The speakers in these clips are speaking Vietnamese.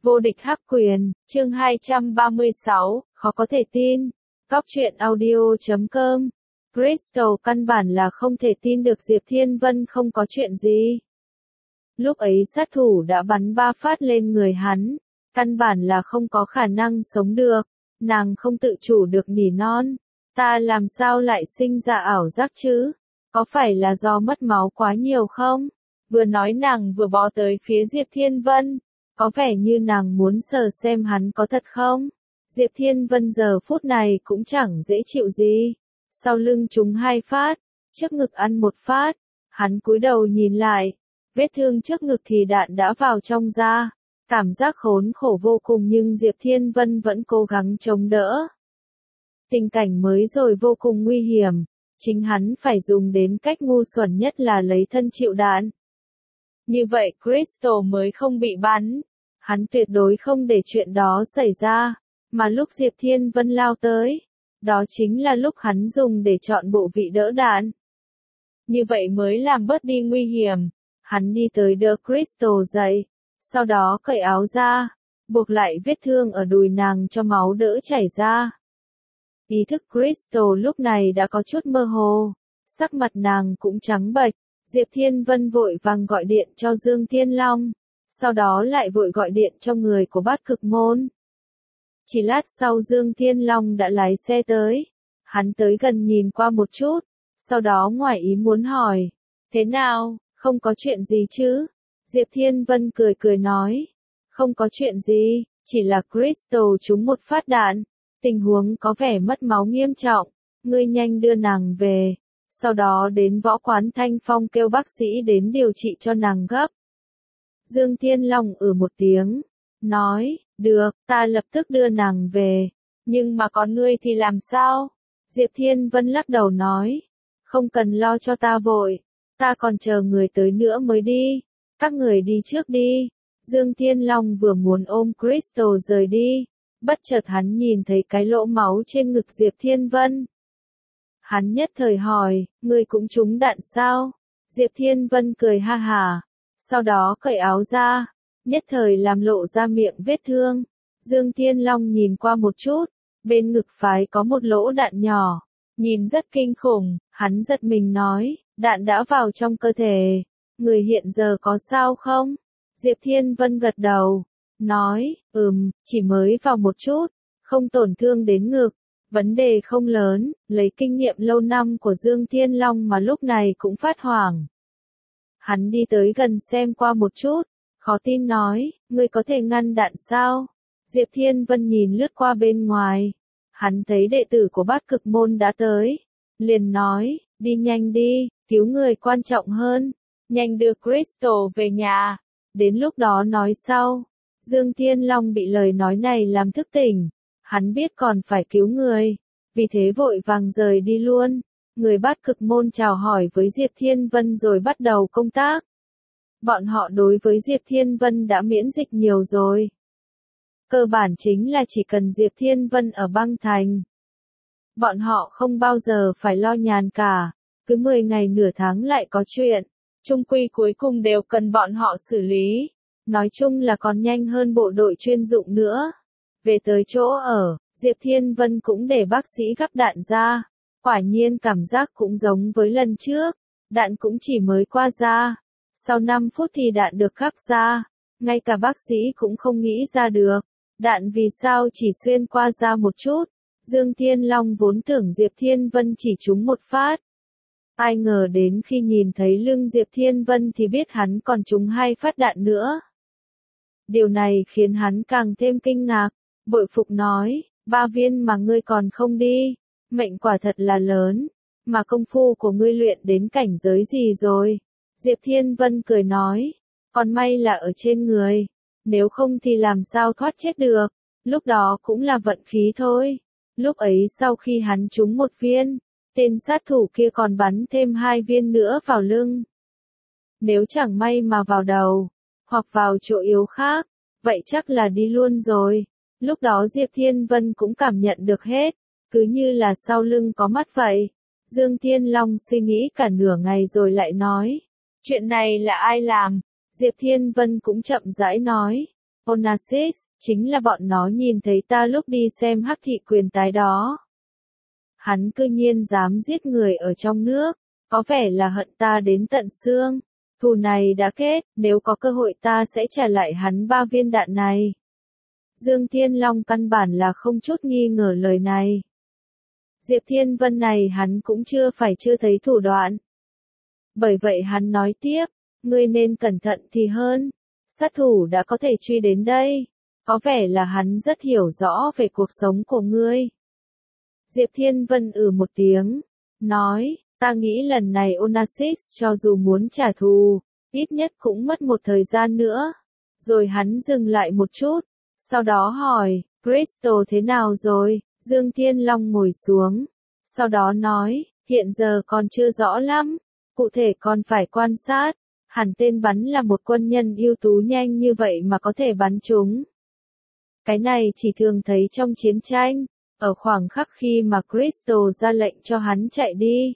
Vô địch hắc quyền, chương 236, khó có thể tin. Góc truyện audio.com. Crystal căn bản là không thể tin được Diệp Thiên Vân không có chuyện gì. Lúc ấy sát thủ đã bắn 3 phát lên người hắn, căn bản là không có khả năng sống được. Nàng không tự chủ được nỉ non. Ta làm sao lại sinh ra ảo giác chứ? Có phải là do mất máu quá nhiều không? Vừa nói nàng vừa bò tới phía Diệp Thiên Vân. Có vẻ như nàng muốn sờ xem hắn có thật không? Diệp Thiên Vân giờ phút này cũng chẳng dễ chịu gì. Sau lưng trúng 2 phát, trước ngực ăn 1 phát. Hắn cúi đầu nhìn lại. Vết thương trước ngực thì đạn đã vào trong da. Cảm giác khốn khổ vô cùng nhưng Diệp Thiên Vân vẫn cố gắng chống đỡ. Tình cảnh mới rồi vô cùng nguy hiểm. Chính hắn phải dùng đến cách ngu xuẩn nhất là lấy thân chịu đạn. Như vậy Crystal mới không bị bắn. Hắn tuyệt đối không để chuyện đó xảy ra. Mà lúc Diệp Thiên Vân lao tới, đó chính là lúc hắn dùng để chọn bộ vị đỡ đạn. Như vậy mới làm bớt đi nguy hiểm. Hắn đi tới đỡ Crystal dậy. Sau đó cởi áo ra, buộc lại vết thương ở đùi nàng cho máu đỡ chảy ra. Ý thức Crystal lúc này đã có chút mơ hồ. Sắc mặt nàng cũng trắng bệch. Diệp Thiên Vân vội vàng gọi điện cho Dương Thiên Long. Sau đó lại vội gọi điện cho người của Bát Cực Môn. Chỉ lát sau Dương Thiên Long đã lái xe tới. Hắn tới gần nhìn qua một chút. Sau đó ngoài ý muốn hỏi. Thế nào, không có chuyện gì chứ? Diệp Thiên Vân cười cười nói. Không có chuyện gì, chỉ là Crystal trúng 1 phát đạn. Tình huống có vẻ mất máu nghiêm trọng. Ngươi nhanh đưa nàng về. Sau đó đến võ quán Thanh Phong kêu bác sĩ đến điều trị cho nàng gấp. Dương Thiên Long một tiếng. Nói, được, ta lập tức đưa nàng về. Nhưng mà còn ngươi thì làm sao? Diệp Thiên Vân lắc đầu nói. Không cần lo cho ta vội. Ta còn chờ người tới nữa mới đi. Các người đi trước đi. Dương Thiên Long vừa muốn ôm Crystal rời đi. Bất chợt hắn nhìn thấy cái lỗ máu trên ngực Diệp Thiên Vân. Hắn nhất thời hỏi, ngươi cũng trúng đạn sao? Diệp Thiên Vân cười ha hà. Sau đó cởi áo ra. Nhất thời làm lộ ra miệng vết thương. Dương Thiên Long nhìn qua một chút. Bên ngực phải có một lỗ đạn nhỏ. Nhìn rất kinh khủng. Hắn giật mình nói, đạn đã vào trong cơ thể. Người hiện giờ có sao không? Diệp Thiên Vân gật đầu. Nói, chỉ mới vào một chút. Không tổn thương đến ngực. Vấn đề không lớn, lấy kinh nghiệm lâu năm của Dương Thiên Long mà lúc này cũng phát hoảng. Hắn đi tới gần xem qua một chút, khó tin nói, ngươi có thể ngăn đạn sao? Diệp Thiên Vân nhìn lướt qua bên ngoài. Hắn thấy đệ tử của Bát Cực Môn đã tới. Liền nói, đi nhanh đi, cứu người quan trọng hơn. Nhanh đưa Crystal về nhà. Đến lúc đó nói sau. Dương Thiên Long bị lời nói này làm thức tỉnh. Hắn biết còn phải cứu người. Vì thế vội vàng rời đi luôn. Người Bát Cực Môn chào hỏi với Diệp Thiên Vân rồi bắt đầu công tác. Bọn họ đối với Diệp Thiên Vân đã miễn dịch nhiều rồi. Cơ bản chính là chỉ cần Diệp Thiên Vân ở băng thành. Bọn họ không bao giờ phải lo nhàn cả. Cứ 10 ngày nửa tháng lại có chuyện. Chung quy cuối cùng đều cần bọn họ xử lý. Nói chung là còn nhanh hơn bộ đội chuyên dụng nữa. Về tới chỗ ở, Diệp Thiên Vân cũng để bác sĩ gắp đạn ra. Quả nhiên cảm giác cũng giống với lần trước. Đạn cũng chỉ mới qua da. Sau 5 phút thì đạn được gắp ra. Ngay cả bác sĩ cũng không nghĩ ra được. Đạn vì sao chỉ xuyên qua da một chút. Dương Thiên Long vốn tưởng Diệp Thiên Vân chỉ trúng 1 phát. Ai ngờ đến khi nhìn thấy lưng Diệp Thiên Vân thì biết hắn còn trúng 2 phát đạn nữa. Điều này khiến hắn càng thêm kinh ngạc. Bội phục nói, 3 viên mà ngươi còn không đi. Mệnh quả thật là lớn. Mà công phu của ngươi luyện đến cảnh giới gì rồi? Diệp Thiên Vân cười nói. Còn may là ở trên người. Nếu không thì làm sao thoát chết được. Lúc đó cũng là vận khí thôi. Lúc ấy sau khi hắn trúng 1 viên, tên sát thủ kia còn bắn thêm 2 viên nữa vào lưng. Nếu chẳng may mà vào đầu, hoặc vào chỗ yếu khác, vậy chắc là đi luôn rồi. Lúc đó Diệp Thiên Vân cũng cảm nhận được hết, cứ như là sau lưng có mắt vậy. Dương Thiên Long suy nghĩ cả nửa ngày rồi lại nói, chuyện này là ai làm? Diệp Thiên Vân cũng chậm rãi nói, Onassis, chính là bọn nó nhìn thấy ta lúc đi xem hắc thị quyền tái đó. Hắn cư nhiên dám giết người ở trong nước, có vẻ là hận ta đến tận xương. Thù này đã kết, nếu có cơ hội ta sẽ trả lại hắn 3 viên đạn này. Dương Thiên Long căn bản là không chút nghi ngờ lời này. Diệp Thiên Vân này hắn cũng chưa thấy thủ đoạn. Bởi vậy hắn nói tiếp, ngươi nên cẩn thận thì hơn. Sát thủ đã có thể truy đến đây. Có vẻ là hắn rất hiểu rõ về cuộc sống của ngươi. Diệp Thiên Vân một tiếng, nói, ta nghĩ lần này Onassis cho dù muốn trả thù, ít nhất cũng mất một thời gian nữa. Rồi hắn dừng lại một chút, sau đó hỏi, Crystal thế nào rồi? Dương Thiên Long ngồi xuống, sau đó nói, hiện giờ còn chưa rõ lắm, cụ thể còn phải quan sát. Hẳn tên bắn là một quân nhân ưu tú nhanh như vậy mà có thể bắn trúng. Cái này chỉ thường thấy trong chiến tranh, ở khoảng khắc khi mà Crystal ra lệnh cho hắn chạy đi.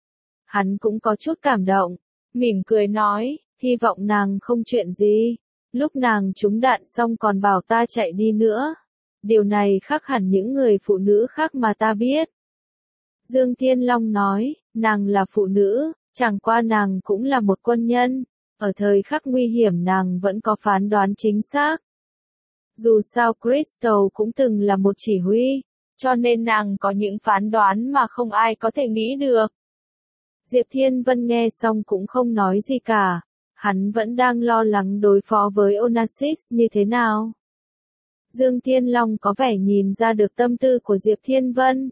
Hắn cũng có chút cảm động, mỉm cười nói, hy vọng nàng không chuyện gì. Lúc nàng trúng đạn xong còn bảo ta chạy đi nữa. Điều này khác hẳn những người phụ nữ khác mà ta biết. Dương Thiên Long nói, nàng là phụ nữ, chẳng qua nàng cũng là một quân nhân. Ở thời khắc nguy hiểm nàng vẫn có phán đoán chính xác. Dù sao Crystal cũng từng là một chỉ huy, cho nên nàng có những phán đoán mà không ai có thể nghĩ được. Diệp Thiên Vân nghe xong cũng không nói gì cả. Hắn vẫn đang lo lắng đối phó với Onassis như thế nào. Dương Thiên Long có vẻ nhìn ra được tâm tư của Diệp Thiên Vân.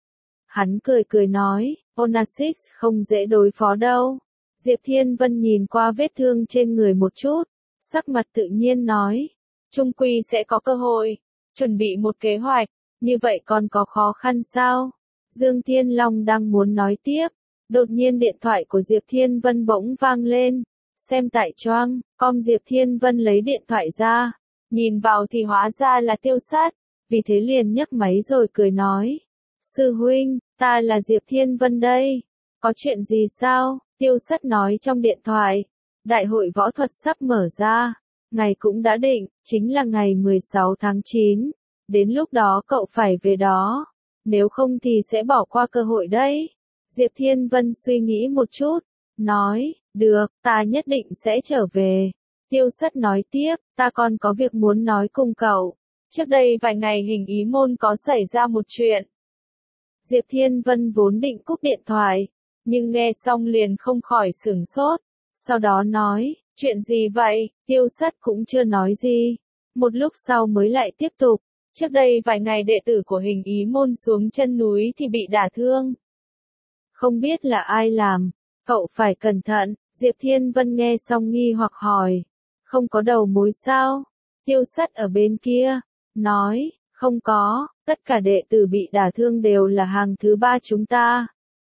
Hắn cười nói, Onassis không dễ đối phó đâu. Diệp Thiên Vân nhìn qua vết thương trên người một chút, sắc mặt tự nhiên nói, chung quy sẽ có cơ hội, chuẩn bị một kế hoạch, như vậy còn có khó khăn sao? Dương Thiên Long đang muốn nói tiếp, đột nhiên điện thoại của Diệp Thiên Vân bỗng vang lên. Xem tại choang, Diệp Thiên Vân lấy điện thoại ra, nhìn vào thì hóa ra là Tiêu Sát, vì thế liền nhấc máy rồi cười nói. Sư huynh, ta là Diệp Thiên Vân đây, có chuyện gì sao? Tiêu Sát nói trong điện thoại, đại hội võ thuật sắp mở ra, ngày cũng đã định, chính là ngày 16 tháng 9, đến lúc đó cậu phải về đó, nếu không thì sẽ bỏ qua cơ hội đấy. Diệp Thiên Vân suy nghĩ một chút, nói, được, ta nhất định sẽ trở về. Tiêu Sắt nói tiếp, ta còn có việc muốn nói cùng cậu. Trước đây vài ngày hình ý môn có xảy ra một chuyện. Diệp Thiên Vân vốn định cúp điện thoại, nhưng nghe xong liền không khỏi sửng sốt. Sau đó nói, chuyện gì vậy? Tiêu Sắt cũng chưa nói gì. Một lúc sau mới lại tiếp tục. Trước đây vài ngày đệ tử của hình ý môn xuống chân núi thì bị đả thương. Không biết là ai làm. Cậu phải cẩn thận. Diệp Thiên Vân nghe xong nghi hoặc hỏi. Không có đầu mối sao? Tiêu Sắt ở bên kia. Nói, không có, tất cả đệ tử bị đả thương đều là hàng thứ 3 chúng ta.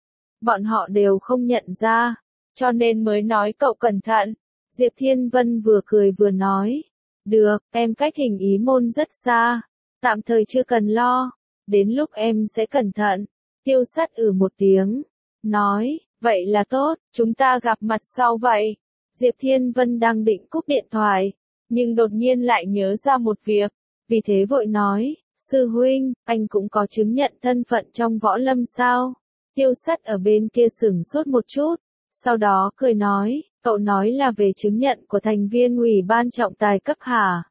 Bọn họ đều không nhận ra, cho nên mới nói cậu cẩn thận. Diệp Thiên Vân vừa cười vừa nói. Được, em cách hình ý môn rất xa. Tạm thời chưa cần lo. Đến lúc em sẽ cẩn thận. Tiêu Sắt một tiếng. Nói, vậy là tốt, chúng ta gặp mặt sau vậy. Diệp Thiên Vân đang định cúp điện thoại, nhưng đột nhiên lại nhớ ra một việc. Vì thế vội nói, sư huynh, anh cũng có chứng nhận thân phận trong võ lâm sao? Tiêu Sắt ở bên kia sửng sốt một chút, sau đó cười nói, cậu nói là về chứng nhận của thành viên ủy ban trọng tài cấp hả?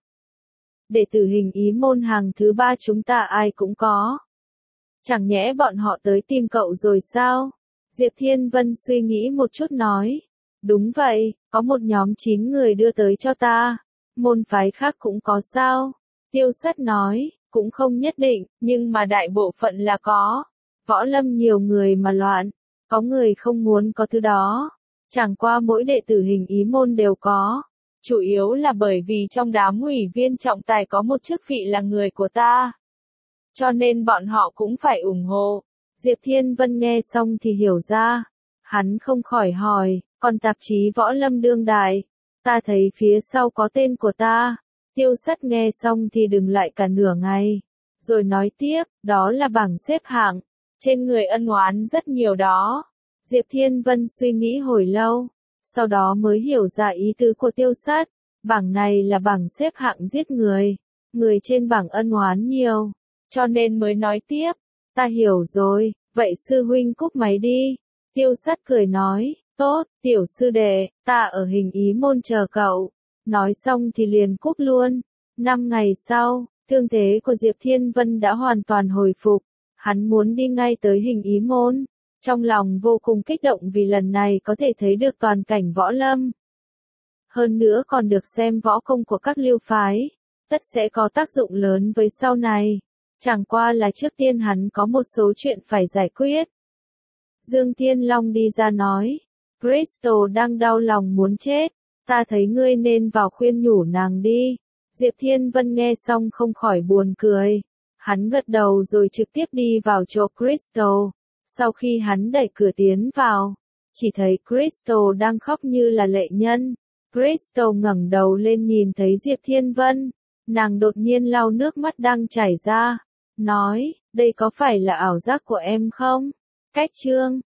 Đệ tử hình ý môn hàng thứ 3 chúng ta ai cũng có. Chẳng nhẽ bọn họ tới tìm cậu rồi sao? Diệp Thiên Vân suy nghĩ một chút nói, đúng vậy, có một nhóm 9 người đưa tới cho ta. Môn phái khác cũng có sao? Tiêu Sắt nói, cũng không nhất định, nhưng mà đại bộ phận là có. Võ lâm nhiều người mà loạn, có người không muốn có thứ đó. Chẳng qua mỗi đệ tử hình ý môn đều có. Chủ yếu là bởi vì trong đám ủy viên trọng tài có một chức vị là người của ta. Cho nên bọn họ cũng phải ủng hộ. Diệp Thiên Vân nghe xong thì hiểu ra. Hắn không khỏi hỏi, còn tạp chí Võ Lâm Đương Đại, ta thấy phía sau có tên của ta. Tiêu Sắt nghe xong thì đừng lại cả nửa ngày. Rồi nói tiếp, đó là bảng xếp hạng. Trên người ân oán rất nhiều đó. Diệp Thiên Vân suy nghĩ hồi lâu. Sau đó mới hiểu ra ý tứ của Tiêu Sắt. Bảng này là bảng xếp hạng giết người. Người trên bảng ân oán nhiều. Cho nên mới nói tiếp. Ta hiểu rồi, vậy sư huynh cúp máy đi. Tiêu Sắt cười nói, tốt, tiểu sư đệ, ta ở Hình Ý môn chờ cậu. Nói xong thì liền cúp luôn. 5 ngày sau, thương thế của Diệp Thiên Vân đã hoàn toàn hồi phục. Hắn muốn đi ngay tới Hình Ý môn. Trong lòng vô cùng kích động vì lần này có thể thấy được toàn cảnh võ lâm. Hơn nữa còn được xem võ công của các lưu phái. Tất sẽ có tác dụng lớn với sau này. Chẳng qua là trước tiên hắn có một số chuyện phải giải quyết. Dương Thiên Long đi ra nói. Crystal đang đau lòng muốn chết. Ta thấy ngươi nên vào khuyên nhủ nàng đi. Diệp Thiên Vân nghe xong không khỏi buồn cười. Hắn gật đầu rồi trực tiếp đi vào chỗ Crystal. Sau khi hắn đẩy cửa tiến vào, chỉ thấy Crystal đang khóc như là lệ nhân. Crystal ngẩng đầu lên nhìn thấy Diệp Thiên Vân. Nàng đột nhiên lau nước mắt đang chảy ra. Nói, đây có phải là ảo giác của em không? Cách chương